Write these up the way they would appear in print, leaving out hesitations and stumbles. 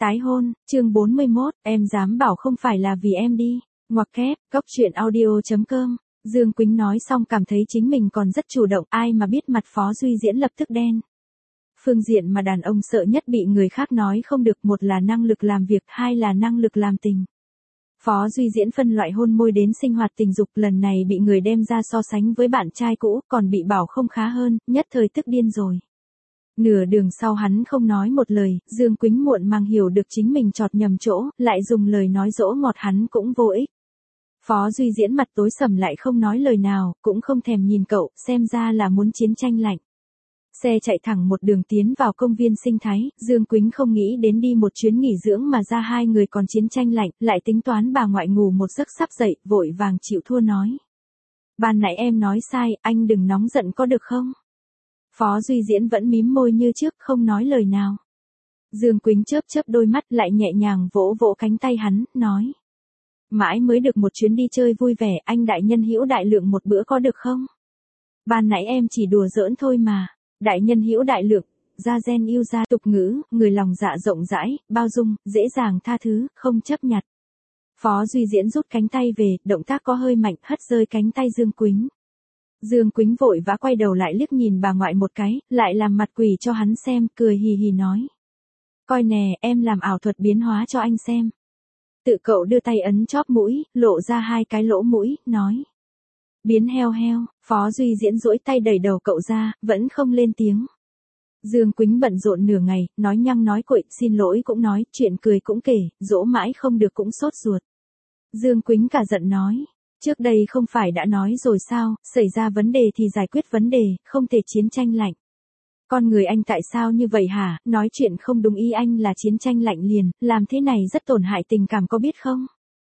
Tái hôn, chương 41, em dám bảo không phải là vì em đi. Ngoặc kép, Cốc truyện audio.com. Dương Quýnh nói xong cảm thấy chính mình còn rất chủ động, ai mà biết mặt Phó Duy Diễn lập tức đen. Phương diện mà đàn ông sợ nhất bị người khác nói không được, một là năng lực làm việc, hai là năng lực làm tình. Phó Duy Diễn phân loại hôn môi đến sinh hoạt tình dục, lần này bị người đem ra so sánh với bạn trai cũ, còn bị bảo không khá hơn, nhất thời tức điên rồi. Nửa đường sau hắn không nói một lời, Dương Quýnh muộn màng hiểu được chính mình chọt nhầm chỗ, lại dùng lời nói dỗ ngọt hắn cũng vô ích. Phó Duy Diễn mặt tối sầm lại không nói lời nào, cũng không thèm nhìn cậu, xem ra là muốn chiến tranh lạnh. Xe chạy thẳng một đường tiến vào công viên sinh thái, Dương Quýnh không nghĩ đến đi một chuyến nghỉ dưỡng mà ra hai người còn chiến tranh lạnh, lại tính toán bà ngoại ngủ một giấc sắp dậy, vội vàng chịu thua nói. Ban nãy em nói sai, anh đừng nóng giận có được không? Phó Duy Diễn vẫn mím môi như trước, không nói lời nào. Dương Quýnh chớp chớp đôi mắt, lại nhẹ nhàng vỗ vỗ cánh tay hắn, nói. Mãi mới được một chuyến đi chơi vui vẻ, anh đại nhân hữu đại lượng một bữa có được không? Ban nãy em chỉ đùa giỡn thôi mà. Đại nhân hữu đại lượng, gia gen yêu gia tục ngữ, người lòng dạ rộng rãi, bao dung, dễ dàng tha thứ, không chấp nhặt. Phó Duy Diễn rút cánh tay về, động tác có hơi mạnh, hất rơi cánh tay Dương Quýnh. Dương Quýnh vội vã quay đầu lại liếc nhìn bà ngoại một cái, lại làm mặt quỷ cho hắn xem, cười hì hì nói. Coi nè, em làm ảo thuật biến hóa cho anh xem. Tự cậu đưa tay ấn chóp mũi, lộ ra hai cái lỗ mũi, nói. Biến heo heo, Phó Duy Diễn duỗi tay đẩy đầu cậu ra, vẫn không lên tiếng. Dương Quýnh bận rộn nửa ngày, nói nhăng nói cuội, xin lỗi cũng nói, chuyện cười cũng kể, dỗ mãi không được cũng sốt ruột. Dương Quýnh cả giận nói. Trước đây không phải đã nói rồi sao, xảy ra vấn đề thì giải quyết vấn đề, không thể chiến tranh lạnh. Con người anh tại sao như vậy hả, nói chuyện không đúng ý anh là chiến tranh lạnh liền, làm thế này rất tổn hại tình cảm có biết không?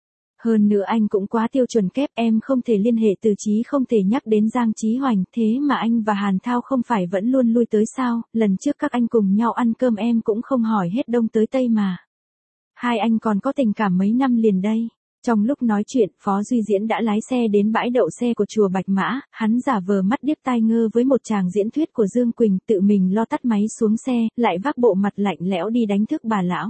Hơn nữa anh cũng quá tiêu chuẩn kép, em không thể liên hệ từ chí, không thể nhắc đến Giang Chí Hoành, thế mà anh và Hàn Thao không phải vẫn luôn lui tới sao, lần trước các anh cùng nhau ăn cơm em cũng không hỏi hết đông tới tây mà. Hai anh còn có tình cảm mấy năm liền đây. Trong lúc nói chuyện, Phó Duy Diễn đã lái xe đến bãi đậu xe của chùa Bạch Mã, hắn giả vờ mắt điếc tai ngơ với một tràng diễn thuyết của Dương Quỳnh, tự mình lo tắt máy xuống xe, lại vác bộ mặt lạnh lẽo đi đánh thức bà lão.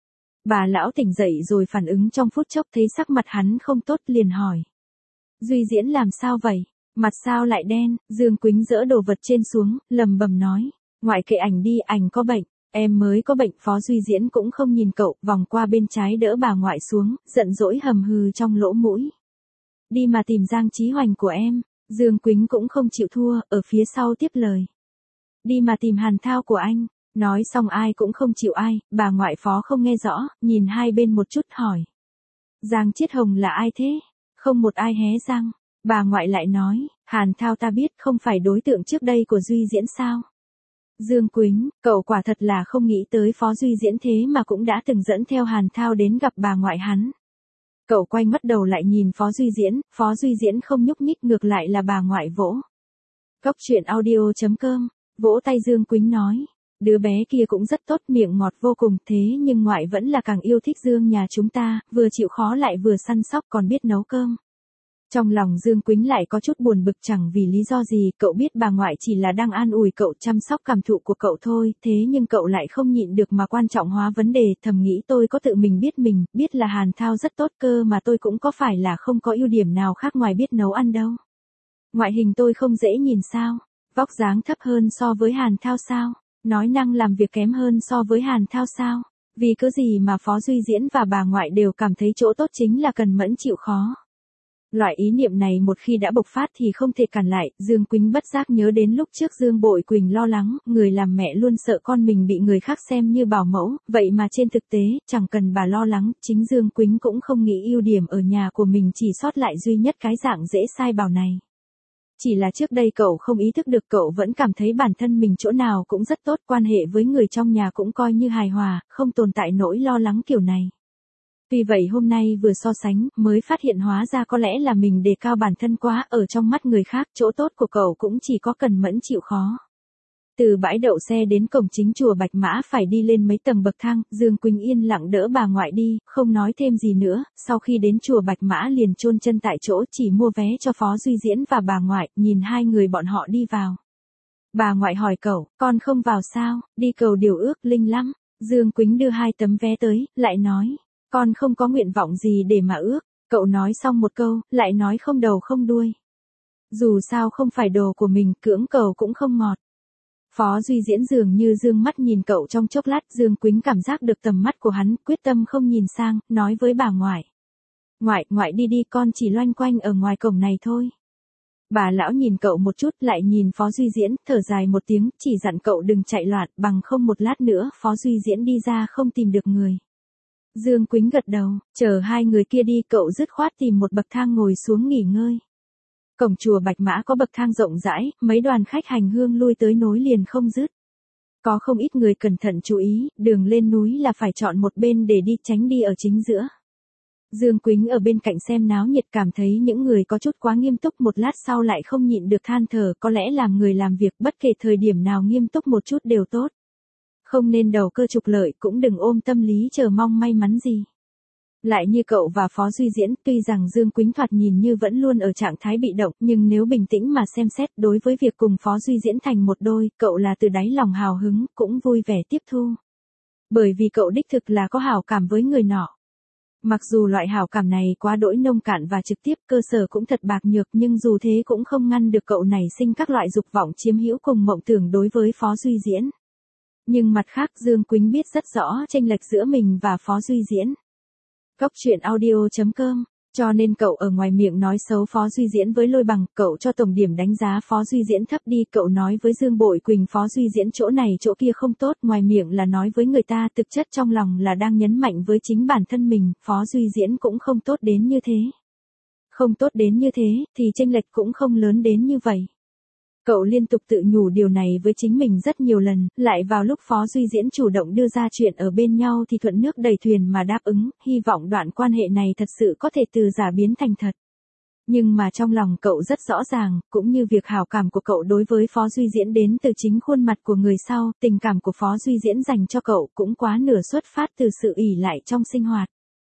Bà lão tỉnh dậy rồi phản ứng trong phút chốc, thấy sắc mặt hắn không tốt liền hỏi. Duy Diễn làm sao vậy? Mặt sao lại đen? Dương Quýnh dỡ đồ vật trên xuống, lầm bầm nói. Ngoại kệ ảnh đi, ảnh có bệnh. Em mới có bệnh. Phó Duy Diễn cũng không nhìn cậu, vòng qua bên trái đỡ bà ngoại xuống, giận dỗi hầm hừ trong lỗ mũi. Đi mà tìm Giang Chí Hoành của em. Dương Quýnh cũng không chịu thua, ở phía sau tiếp lời. Đi mà tìm Hàn Thao của anh. Nói xong ai cũng không chịu ai, bà ngoại Phó không nghe rõ, nhìn hai bên một chút hỏi. Giang Chiết Hồng là ai thế? Không một ai hé răng. Bà ngoại lại nói, Hàn Thao ta biết, không phải đối tượng trước đây của Duy Diễn sao? Dương Quýnh, cậu quả thật là không nghĩ tới Phó Duy Diễn thế mà cũng đã từng dẫn theo Hàn Thao đến gặp bà ngoại hắn. Cậu quay mắt đầu lại nhìn Phó Duy Diễn không nhúc nhích, ngược lại là bà ngoại vỗ. Cốc truyện audio.com, vỗ tay Dương Quýnh nói. Đứa bé kia cũng rất tốt, miệng ngọt vô cùng, thế nhưng ngoại vẫn là càng yêu thích Dương nhà chúng ta, vừa chịu khó lại vừa săn sóc còn biết nấu cơm. Trong lòng Dương Quýnh lại có chút buồn bực, chẳng vì lý do gì, cậu biết bà ngoại chỉ là đang an ủi cậu, chăm sóc cảm thụ của cậu thôi, thế nhưng cậu lại không nhịn được mà quan trọng hóa vấn đề, thầm nghĩ tôi có tự mình, biết là Hàn Thao rất tốt cơ mà tôi cũng có phải là không có ưu điểm nào khác ngoài biết nấu ăn đâu. Ngoại hình tôi không dễ nhìn sao, vóc dáng thấp hơn so với Hàn Thao sao? Nói năng làm việc kém hơn so với Hàn Thao sao? Vì cớ gì mà Phó Duy Diễn và bà ngoại đều cảm thấy chỗ tốt chính là cần mẫn chịu khó. Loại ý niệm này một khi đã bộc phát thì không thể cản lại, Dương Quýnh bất giác nhớ đến lúc trước Dương Bội Quỳnh lo lắng, người làm mẹ luôn sợ con mình bị người khác xem như bảo mẫu, vậy mà trên thực tế, chẳng cần bà lo lắng, chính Dương Quýnh cũng không nghĩ ưu điểm ở nhà của mình chỉ sót lại duy nhất cái dạng dễ sai bảo này. Chỉ là trước đây cậu không ý thức được, cậu vẫn cảm thấy bản thân mình chỗ nào cũng rất tốt, quan hệ với người trong nhà cũng coi như hài hòa, không tồn tại nỗi lo lắng kiểu này. Vì vậy hôm nay vừa so sánh, mới phát hiện hóa ra có lẽ là mình đề cao bản thân quá, ở trong mắt người khác, chỗ tốt của cậu cũng chỉ có cần mẫn chịu khó. Từ bãi đậu xe đến cổng chính chùa Bạch Mã phải đi lên mấy tầng bậc thang, Dương Quýnh yên lặng đỡ bà ngoại đi, không nói thêm gì nữa, sau khi đến chùa Bạch Mã liền chôn chân tại chỗ, chỉ mua vé cho Phó Duy Diễn và bà ngoại, nhìn hai người bọn họ đi vào. Bà ngoại hỏi cậu, con không vào sao, đi cầu điều ước linh lắm. Dương Quýnh đưa 2 tấm vé tới, lại nói, con không có nguyện vọng gì để mà ước. Cậu nói xong một câu, lại nói không đầu không đuôi. Dù sao không phải đồ của mình, cưỡng cầu cũng không ngọt. Phó Duy Diễn dường như dương mắt nhìn cậu trong chốc lát, Dương Quýnh cảm giác được tầm mắt của hắn, quyết tâm không nhìn sang, nói với bà ngoại. Ngoại đi đi, con chỉ loanh quanh ở ngoài cổng này thôi. Bà lão nhìn cậu một chút, lại nhìn Phó Duy Diễn, thở dài một tiếng, chỉ dặn cậu đừng chạy loạn, bằng không một lát nữa Phó Duy Diễn đi ra không tìm được người. Dương Quýnh gật đầu, chờ 2 người kia đi, cậu dứt khoát tìm một bậc thang ngồi xuống nghỉ ngơi. Cổng chùa Bạch Mã có bậc thang rộng rãi, mấy đoàn khách hành hương lui tới nối liền không dứt. Có không ít người cẩn thận chú ý, đường lên núi là phải chọn một bên để đi, tránh đi ở chính giữa. Dương Quýnh ở bên cạnh xem náo nhiệt, cảm thấy những người có chút quá nghiêm túc, một lát sau lại không nhịn được than thở, có lẽ làm người làm việc bất kể thời điểm nào nghiêm túc một chút đều tốt. Không nên đầu cơ trục lợi, cũng đừng ôm tâm lý chờ mong may mắn gì. Lại như cậu và Phó Duy Diễn, tuy rằng Dương Quýnh thoạt nhìn như vẫn luôn ở trạng thái bị động, nhưng nếu bình tĩnh mà xem xét, đối với việc cùng Phó Duy Diễn thành một đôi, cậu là từ đáy lòng hào hứng, cũng vui vẻ tiếp thu. Bởi vì cậu đích thực là có hảo cảm với người nọ. Mặc dù loại hảo cảm này quá đỗi nông cạn và trực tiếp, cơ sở cũng thật bạc nhược, nhưng dù thế cũng không ngăn được cậu nảy sinh các loại dục vọng chiếm hữu cùng mộng tưởng đối với Phó Duy Diễn. Nhưng mặt khác, Dương Quýnh biết rất rõ chênh lệch giữa mình và Phó Duy Diễn. Góc truyện audio.com, cho nên cậu ở ngoài miệng nói xấu Phó Duy Diễn với Lôi Bằng, cậu cho tổng điểm đánh giá Phó Duy Diễn thấp đi, cậu nói với Dương Bội Quỳnh Phó Duy Diễn chỗ này chỗ kia không tốt, ngoài miệng là nói với người ta, thực chất trong lòng là đang nhấn mạnh với chính bản thân mình, Phó Duy Diễn cũng không tốt đến như thế. Không tốt đến như thế, thì chênh lệch cũng không lớn đến như vậy. Cậu liên tục tự nhủ điều này với chính mình rất nhiều lần, lại vào lúc Phó Duy Diễn chủ động đưa ra chuyện ở bên nhau thì thuận nước đẩy thuyền mà đáp ứng, hy vọng đoạn quan hệ này thật sự có thể từ giả biến thành thật. Nhưng mà trong lòng cậu rất rõ ràng, cũng như việc hảo cảm của cậu đối với Phó Duy Diễn đến từ chính khuôn mặt của người sau, tình cảm của Phó Duy Diễn dành cho cậu cũng quá nửa xuất phát từ sự ỷ lại trong sinh hoạt.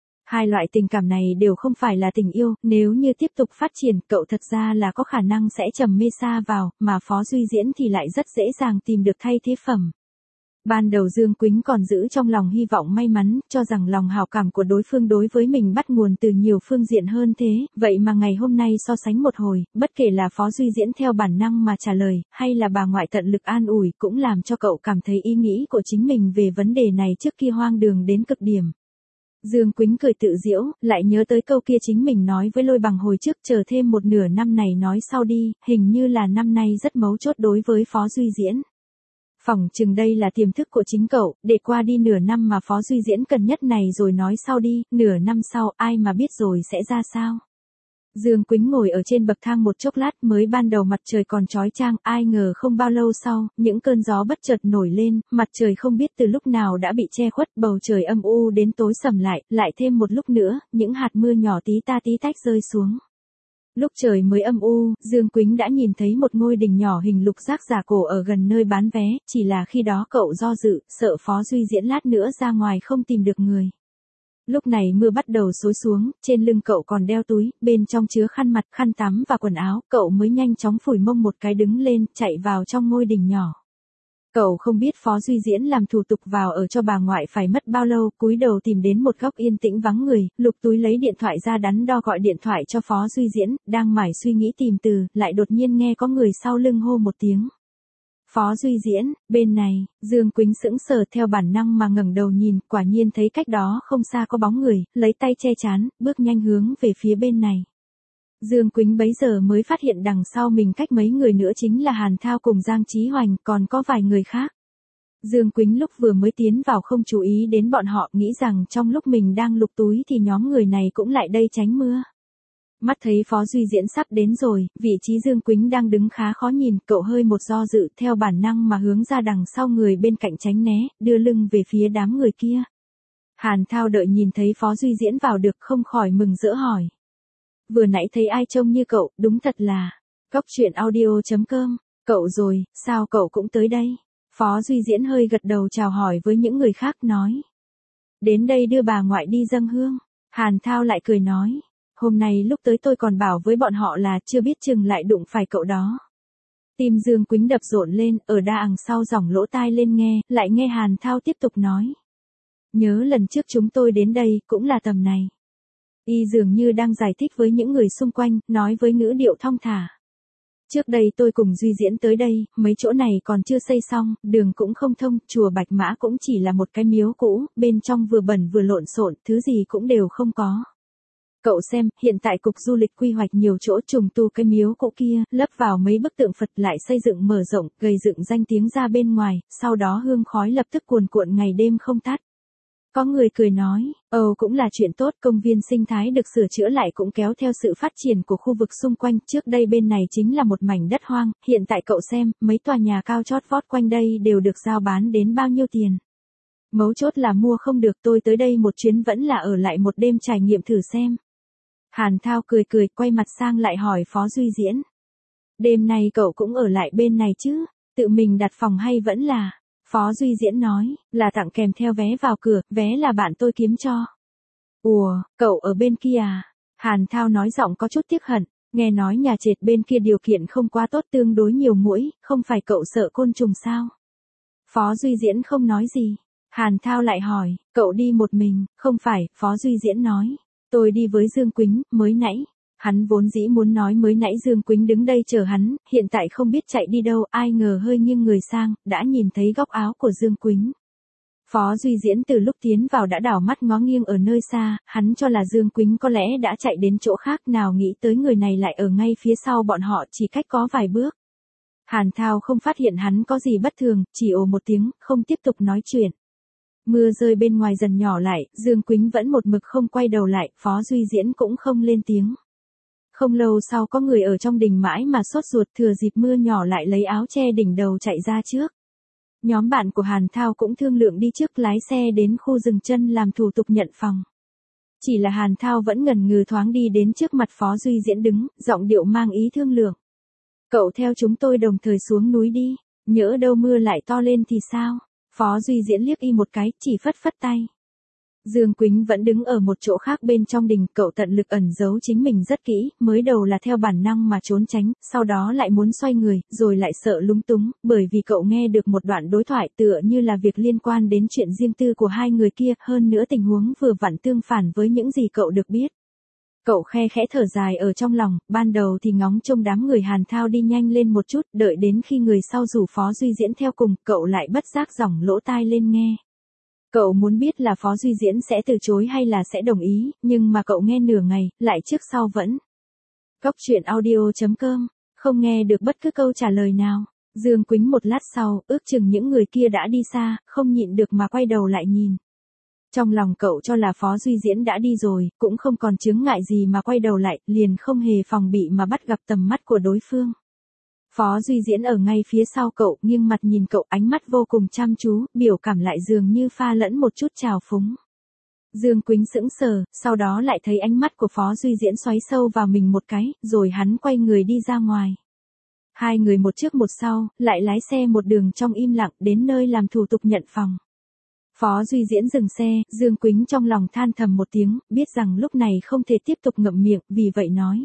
2 loại tình cảm này đều không phải là tình yêu, nếu như tiếp tục phát triển, cậu thật ra là có khả năng sẽ trầm mê sa vào, mà Phó Duy Diễn thì lại rất dễ dàng tìm được thay thế phẩm. Ban đầu Dương Quýnh còn giữ trong lòng hy vọng may mắn, cho rằng lòng hảo cảm của đối phương đối với mình bắt nguồn từ nhiều phương diện hơn thế, vậy mà ngày hôm nay so sánh một hồi, bất kể là Phó Duy Diễn theo bản năng mà trả lời, hay là bà ngoại tận lực an ủi, cũng làm cho cậu cảm thấy ý nghĩ của chính mình về vấn đề này trước kia hoang đường đến cực điểm. Dương Quýnh cười tự giễu, lại nhớ tới câu kia chính mình nói với Lôi Bằng hồi trước, chờ thêm một nửa năm này nói sau đi, hình như là năm nay rất mấu chốt đối với Phó Duy Diễn. Phỏng chừng đây là tiềm thức của chính cậu, để qua đi nửa năm mà Phó Duy Diễn cần nhất này rồi nói sau đi, nửa năm sau ai mà biết rồi sẽ ra sao. Dương Quýnh ngồi ở trên bậc thang một chốc lát, mới ban đầu mặt trời còn chói chang, ai ngờ không bao lâu sau, những cơn gió bất chợt nổi lên, mặt trời không biết từ lúc nào đã bị che khuất, bầu trời âm u đến tối sầm lại thêm một lúc nữa, những hạt mưa nhỏ tí ta tí tách rơi xuống. Lúc trời mới âm u, Dương Quýnh đã nhìn thấy một ngôi đình nhỏ hình lục giác giả cổ ở gần nơi bán vé, chỉ là khi đó cậu do dự, sợ Phó Duy Diễn lát nữa ra ngoài không tìm được người. Lúc này mưa bắt đầu xối xuống, trên lưng cậu còn đeo túi, bên trong chứa khăn mặt, khăn tắm và quần áo, cậu mới nhanh chóng phủi mông một cái đứng lên, chạy vào trong ngôi đình nhỏ. Cậu không biết Phó Duy Diễn làm thủ tục vào ở cho bà ngoại phải mất bao lâu, cúi đầu tìm đến một góc yên tĩnh vắng người, lục túi lấy điện thoại ra đắn đo gọi điện thoại cho Phó Duy Diễn, đang mải suy nghĩ tìm từ, lại đột nhiên nghe có người sau lưng hô một tiếng. Phó Duy Diễn, bên này, Dương Quýnh sững sờ theo bản năng mà ngẩng đầu nhìn, quả nhiên thấy cách đó không xa có bóng người, lấy tay che chán, bước nhanh hướng về phía bên này. Dương Quýnh bấy giờ mới phát hiện đằng sau mình cách mấy người nữa chính là Hàn Thao cùng Giang Chí Hoành, còn có vài người khác. Dương Quýnh lúc vừa mới tiến vào không chú ý đến bọn họ, nghĩ rằng trong lúc mình đang lục túi thì nhóm người này cũng lại đây tránh mưa. Mắt thấy Phó Duy Diễn sắp đến rồi, vị trí Dương Quýnh đang đứng khá khó nhìn, cậu hơi một do dự, theo bản năng mà hướng ra đằng sau người bên cạnh tránh né, đưa lưng về phía đám người kia. Hàn Thao đợi nhìn thấy Phó Duy Diễn vào được không khỏi mừng rỡ hỏi. Vừa nãy thấy ai trông như cậu, đúng thật là. Góc truyện audio.com, cậu rồi, sao cậu cũng tới đây? Phó Duy Diễn hơi gật đầu chào hỏi với những người khác nói. Đến đây đưa bà ngoại đi dâng hương. Hàn Thao lại cười nói. Hôm nay lúc tới tôi còn bảo với bọn họ là chưa biết chừng lại đụng phải cậu đó. Tim Dương Quýnh đập rộn lên, ở đa ằng sau giỏng lỗ tai lên nghe, lại nghe Hàn Thao tiếp tục nói. Nhớ lần trước chúng tôi đến đây, cũng là tầm này. Y dường như đang giải thích với những người xung quanh, nói với ngữ điệu thong thả. Trước đây tôi cùng Duy Diễn tới đây, mấy chỗ này còn chưa xây xong, đường cũng không thông, chùa Bạch Mã cũng chỉ là một cái miếu cũ, bên trong vừa bẩn vừa lộn xộn, thứ gì cũng đều không có. Cậu xem, hiện tại cục du lịch quy hoạch nhiều chỗ trùng tu cái miếu cũ kia, lấp vào mấy bức tượng Phật lại xây dựng mở rộng, gây dựng danh tiếng ra bên ngoài, sau đó hương khói lập tức cuồn cuộn ngày đêm không tắt. Có người cười nói, cũng là chuyện tốt, công viên sinh thái được sửa chữa lại cũng kéo theo sự phát triển của khu vực xung quanh, trước đây bên này chính là một mảnh đất hoang, hiện tại cậu xem, mấy tòa nhà cao chót vót quanh đây đều được giao bán đến bao nhiêu tiền. Mấu chốt là mua không được, tôi tới đây một chuyến vẫn là ở lại một đêm trải nghiệm thử xem. Hàn Thao cười cười, quay mặt sang lại hỏi Phó Duy Diễn. Đêm nay cậu cũng ở lại bên này chứ, tự mình đặt phòng hay vẫn là... Phó Duy Diễn nói, là tặng kèm theo vé vào cửa, vé là bạn tôi kiếm cho. Ủa, cậu ở bên kia à? Hàn Thao nói giọng có chút tiếc hận, nghe nói nhà trệt bên kia điều kiện không quá tốt, tương đối nhiều muỗi, không phải cậu sợ côn trùng sao? Phó Duy Diễn không nói gì. Hàn Thao lại hỏi, cậu đi một mình, không phải, Phó Duy Diễn nói. Tôi đi với Dương Quýnh, mới nãy. Hắn vốn dĩ muốn nói mới nãy Dương Quýnh đứng đây chờ hắn, hiện tại không biết chạy đi đâu, ai ngờ hơi nghiêng người sang, đã nhìn thấy góc áo của Dương Quýnh. Phó Duy Diễn từ lúc tiến vào đã đảo mắt ngó nghiêng ở nơi xa, hắn cho là Dương Quýnh có lẽ đã chạy đến chỗ khác, nào nghĩ tới người này lại ở ngay phía sau bọn họ, chỉ cách có vài bước. Hàn Thao không phát hiện hắn có gì bất thường, chỉ ồ một tiếng, không tiếp tục nói chuyện. Mưa rơi bên ngoài dần nhỏ lại, Dương Quýnh vẫn một mực không quay đầu lại, Phó Duy Diễn cũng không lên tiếng. Không lâu sau có người ở trong đình mãi mà sốt ruột, thừa dịp mưa nhỏ lại lấy áo che đỉnh đầu chạy ra trước. Nhóm bạn của Hàn Thao cũng thương lượng đi trước, lái xe đến khu dừng chân làm thủ tục nhận phòng. Chỉ là Hàn Thao vẫn ngần ngừ thoáng đi đến trước mặt Phó Duy Diễn đứng, giọng điệu mang ý thương lượng. Cậu theo chúng tôi đồng thời xuống núi đi, nhỡ đâu mưa lại to lên thì sao? Phó Duy Diễn liếc y một cái, chỉ phất phất tay. Dương Quýnh vẫn đứng ở một chỗ khác bên trong đình, cậu tận lực ẩn giấu chính mình rất kỹ, mới đầu là theo bản năng mà trốn tránh, sau đó lại muốn xoay người, rồi lại sợ lúng túng, bởi vì cậu nghe được một đoạn đối thoại tựa như là việc liên quan đến chuyện riêng tư của hai người kia, hơn nữa tình huống vừa vặn tương phản với những gì cậu được biết. Cậu khe khẽ thở dài ở trong lòng, ban đầu thì ngóng trông đám người Hàn Thao đi nhanh lên một chút, đợi đến khi người sau rủ Phó Duy Diễn theo cùng, cậu lại bất giác giỏng lỗ tai lên nghe. Cậu muốn biết là Phó Duy Diễn sẽ từ chối hay là sẽ đồng ý, nhưng mà cậu nghe nửa ngày, lại trước sau vẫn. Cóc truyện audio.com, không nghe được bất cứ câu trả lời nào. Dương Quýnh một lát sau, ước chừng những người kia đã đi xa, không nhịn được mà quay đầu lại nhìn. Trong lòng cậu cho là Phó Duy Diễn đã đi rồi, cũng không còn chướng ngại gì mà quay đầu lại, liền không hề phòng bị mà bắt gặp tầm mắt của đối phương. Phó Duy Diễn ở ngay phía sau cậu, nghiêng mặt nhìn cậu, ánh mắt vô cùng chăm chú, biểu cảm lại dường như pha lẫn một chút trào phúng. Dương Quýnh sững sờ, sau đó lại thấy ánh mắt của Phó Duy Diễn xoáy sâu vào mình một cái, rồi hắn quay người đi ra ngoài. Hai người một trước một sau, lại lái xe một đường trong im lặng đến nơi làm thủ tục nhận phòng. Phó Duy Diễn dừng xe, Dương Quýnh trong lòng than thầm một tiếng, biết rằng lúc này không thể tiếp tục ngậm miệng, vì vậy nói.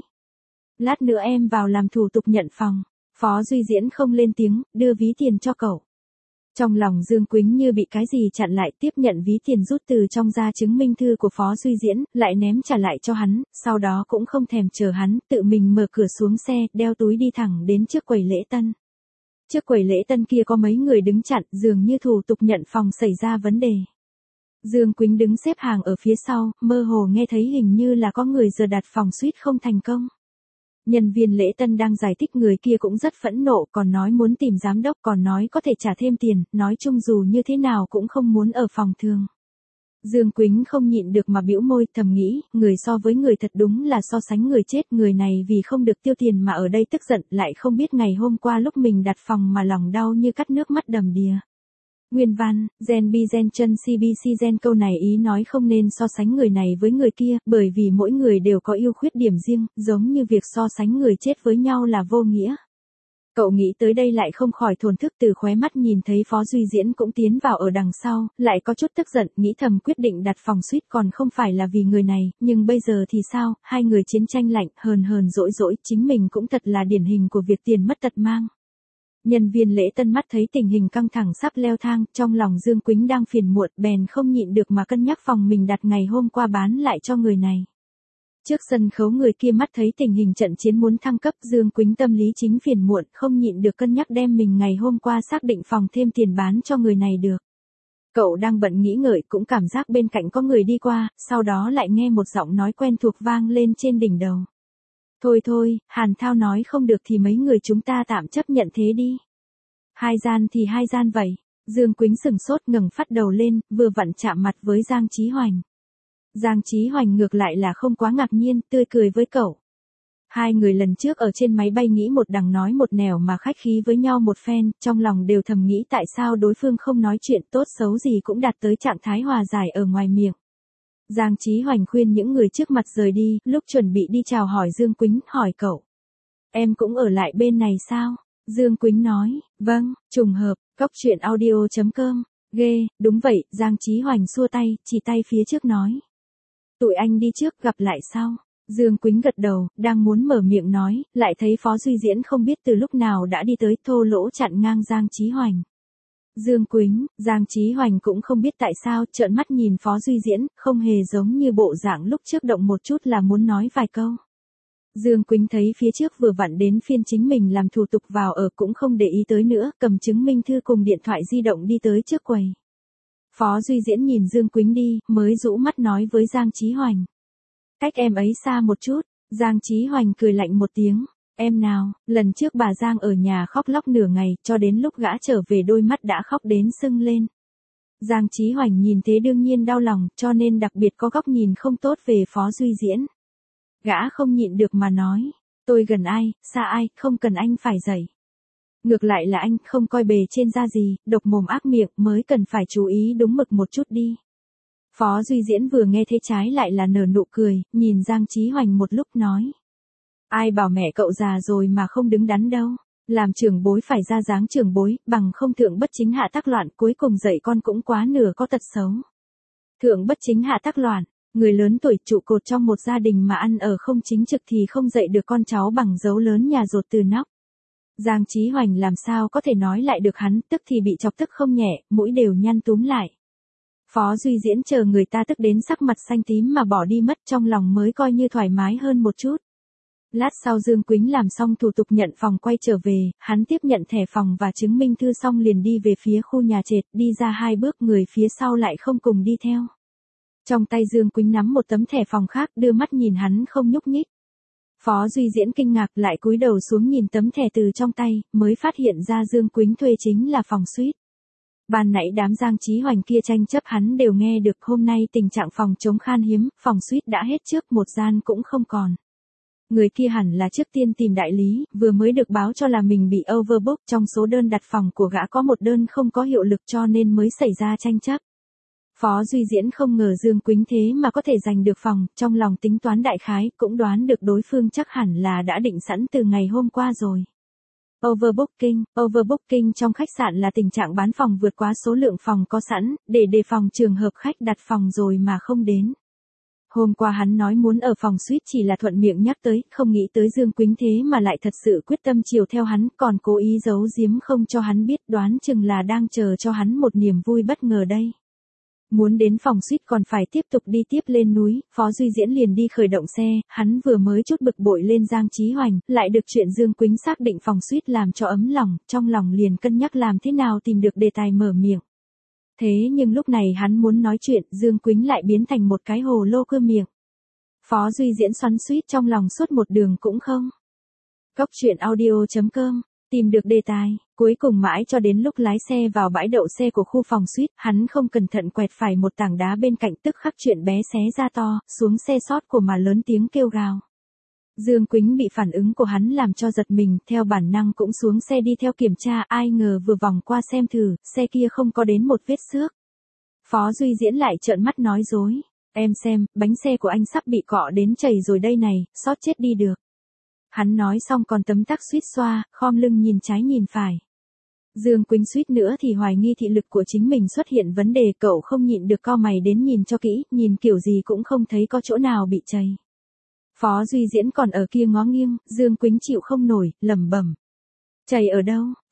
Lát nữa em vào làm thủ tục nhận phòng. Phó Duy Diễn không lên tiếng, đưa ví tiền cho cậu. Trong lòng Dương Quýnh như bị cái gì chặn lại, tiếp nhận ví tiền rút từ trong ra chứng minh thư của Phó Duy Diễn, lại ném trả lại cho hắn, sau đó cũng không thèm chờ hắn, tự mình mở cửa xuống xe, đeo túi đi thẳng đến trước quầy lễ tân. Trước quầy lễ tân kia có mấy người đứng chặn, dường như thủ tục nhận phòng xảy ra vấn đề. Dương Quýnh đứng xếp hàng ở phía sau, mơ hồ nghe thấy hình như là có người giờ đặt phòng suýt không thành công. Nhân viên lễ tân đang giải thích, người kia cũng rất phẫn nộ, còn nói muốn tìm giám đốc, còn nói có thể trả thêm tiền, nói chung dù như thế nào cũng không muốn ở phòng thường. Dương Quýnh không nhịn được mà bĩu môi, thầm nghĩ, người so với người thật đúng là so sánh người chết, người này vì không được tiêu tiền mà ở đây tức giận, lại không biết ngày hôm qua lúc mình đặt phòng mà lòng đau như cắt nước mắt đầm đìa. Nguyên văn, gen bi gen chân cbc gen, câu này ý nói không nên so sánh người này với người kia, bởi vì mỗi người đều có ưu khuyết điểm riêng, giống như việc so sánh người chết với nhau là vô nghĩa. Cậu nghĩ tới đây lại không khỏi thổn thức, từ khóe mắt nhìn thấy Phó Duy Diễn cũng tiến vào ở đằng sau, lại có chút tức giận, nghĩ thầm quyết định đặt phòng suýt còn không phải là vì người này, nhưng bây giờ thì sao, hai người chiến tranh lạnh, hờn dỗi dỗi, chính mình cũng thật là điển hình của việc tiền mất tật mang. Nhân viên lễ tân mắt thấy tình hình căng thẳng sắp leo thang, trong lòng Dương Quýnh đang phiền muộn, bèn không nhịn được mà cân nhắc phòng mình đặt ngày hôm qua bán lại cho người này. Trước sân khấu người kia mắt thấy tình hình trận chiến muốn thăng cấp, Dương Quýnh tâm lý chính phiền muộn, không nhịn được cân nhắc đem mình ngày hôm qua xác định phòng thêm tiền bán cho người này được. Cậu đang bận nghĩ ngợi cũng cảm giác bên cạnh có người đi qua, sau đó lại nghe một giọng nói quen thuộc vang lên trên đỉnh đầu. Thôi thôi, Hàn Thao nói không được thì mấy người chúng ta tạm chấp nhận thế đi. 2 gian thì 2 gian vậy. Dương Quýnh sừng sốt ngẩng phát đầu lên, vừa vặn chạm mặt với Giang Chí Hoành. Giang Chí Hoành ngược lại là không quá ngạc nhiên, tươi cười với cậu. Hai người lần trước ở trên máy bay nghĩ một đằng nói một nẻo mà khách khí với nhau một phen, trong lòng đều thầm nghĩ tại sao đối phương không nói chuyện, tốt xấu gì cũng đạt tới trạng thái hòa giải ở ngoài miệng. Giang Chí Hoành khuyên những người trước mặt rời đi, lúc chuẩn bị đi chào hỏi Dương Quýnh, hỏi cậu. Em cũng ở lại bên này sao? Dương Quýnh nói, vâng, trùng hợp, coctruyện.audio.com, ghê, đúng vậy, Giang Chí Hoành xua tay, chỉ tay phía trước nói. Tụi anh đi trước, gặp lại sau. Dương Quýnh gật đầu, đang muốn mở miệng nói, lại thấy Phó Duy Diễn không biết từ lúc nào đã đi tới, thô lỗ chặn ngang Giang Chí Hoành. Dương Quýnh, Giang Chí Hoành cũng không biết tại sao, trợn mắt nhìn Phó Duy Diễn, không hề giống như bộ dạng lúc trước động một chút là muốn nói vài câu. Dương Quýnh thấy phía trước vừa vặn đến phiên chính mình làm thủ tục vào ở cũng không để ý tới nữa, cầm chứng minh thư cùng điện thoại di động đi tới trước quầy. Phó Duy Diễn nhìn Dương Quýnh đi, mới rũ mắt nói với Giang Chí Hoành. Cách em ấy xa một chút, Giang Chí Hoành cười lạnh một tiếng. Em nào, lần trước bà Giang ở nhà khóc lóc nửa ngày, cho đến lúc gã trở về đôi mắt đã khóc đến sưng lên. Giang Chí Hoành nhìn thế đương nhiên đau lòng, cho nên đặc biệt có góc nhìn không tốt về Phó Duy Diễn. Gã không nhịn được mà nói, tôi gần ai, xa ai, không cần anh phải dạy. Ngược lại là anh không coi bề trên ra gì, độc mồm ác miệng mới cần phải chú ý đúng mực một chút đi. Phó Duy Diễn vừa nghe thế trái lại là nở nụ cười, nhìn Giang Chí Hoành một lúc nói. Ai bảo mẹ cậu già rồi mà không đứng đắn đâu, làm trưởng bối phải ra dáng trưởng bối, bằng không thượng bất chính hạ tắc loạn, cuối cùng dạy con cũng quá nửa có tật xấu. Thượng bất chính hạ tắc loạn, người lớn tuổi trụ cột trong một gia đình mà ăn ở không chính trực thì không dạy được con cháu bằng dấu lớn nhà rột từ nóc. Giang Chí Hoành làm sao có thể nói lại được hắn, tức thì bị chọc tức không nhẹ, mũi đều nhăn túm lại. Phó Duy Diễn chờ người ta tức đến sắc mặt xanh tím mà bỏ đi mất, trong lòng mới coi như thoải mái hơn một chút. Lát sau Dương Quýnh làm xong thủ tục nhận phòng quay trở về, hắn tiếp nhận thẻ phòng và chứng minh thư xong liền đi về phía khu nhà trệt, đi ra 2 bước người phía sau lại không cùng đi theo. Trong tay Dương Quýnh nắm một tấm thẻ phòng khác, đưa mắt nhìn hắn không nhúc nhích. Phó Duy Diễn kinh ngạc lại cúi đầu xuống nhìn tấm thẻ từ trong tay, mới phát hiện ra Dương Quýnh thuê chính là phòng suite. Ban nãy đám Giang Chí Hoành kia tranh chấp hắn đều nghe được, hôm nay tình trạng phòng trống khan hiếm, phòng suite đã hết trước, một gian cũng không còn. Người kia hẳn là trước tiên tìm đại lý, vừa mới được báo cho là mình bị overbook, trong số đơn đặt phòng của gã có một đơn không có hiệu lực cho nên mới xảy ra tranh chấp. Phó Duy Diễn không ngờ Dương Quýnh thế mà có thể giành được phòng, trong lòng tính toán đại khái, cũng đoán được đối phương chắc hẳn là đã định sẵn từ ngày hôm qua rồi. Overbooking trong khách sạn là tình trạng bán phòng vượt quá số lượng phòng có sẵn, để đề phòng trường hợp khách đặt phòng rồi mà không đến. Hôm qua hắn nói muốn ở phòng suite chỉ là thuận miệng nhắc tới, không nghĩ tới Dương Quýnh thế mà lại thật sự quyết tâm chiều theo hắn, còn cố ý giấu giếm không cho hắn biết, đoán chừng là đang chờ cho hắn một niềm vui bất ngờ đây. Muốn đến phòng suite còn phải tiếp tục đi tiếp lên núi, Phó Duy Diễn liền đi khởi động xe, hắn vừa mới chút bực bội lên Giang Chí Hoành, lại được chuyện Dương Quýnh xác định phòng suite làm cho ấm lòng, trong lòng liền cân nhắc làm thế nào tìm được đề tài mở miệng. Thế nhưng lúc này hắn muốn nói chuyện, Dương Quýnh lại biến thành một cái hồ lô cưa miệng. Phó Duy Diễn xoắn xuýt trong lòng suốt một đường cũng không. Coctruyện.audio.com, tìm được đề tài, cuối cùng mãi cho đến lúc lái xe vào bãi đậu xe của khu phòng suite, hắn không cẩn thận quẹt phải một tảng đá bên cạnh, tức khắc chuyện bé xé ra to, xuống xe sót của mà lớn tiếng kêu gào. Dương Quýnh bị phản ứng của hắn làm cho giật mình, theo bản năng cũng xuống xe đi theo kiểm tra, ai ngờ vừa vòng qua xem thử, xe kia không có đến một vết xước. Phó Duy Diễn lại trợn mắt nói dối, em xem, bánh xe của anh sắp bị cọ đến chảy rồi đây này, sót chết đi được. Hắn nói xong còn tấm tắc suýt xoa, khom lưng nhìn trái nhìn phải. Dương Quýnh suýt nữa thì hoài nghi thị lực của chính mình xuất hiện vấn đề, cậu không nhịn được cau mày đến nhìn cho kỹ, nhìn kiểu gì cũng không thấy có chỗ nào bị chảy. Phó Duy Diễn còn ở kia ngó nghiêng, Dương Quýnh chịu không nổi, lẩm bẩm. Chảy ở đâu?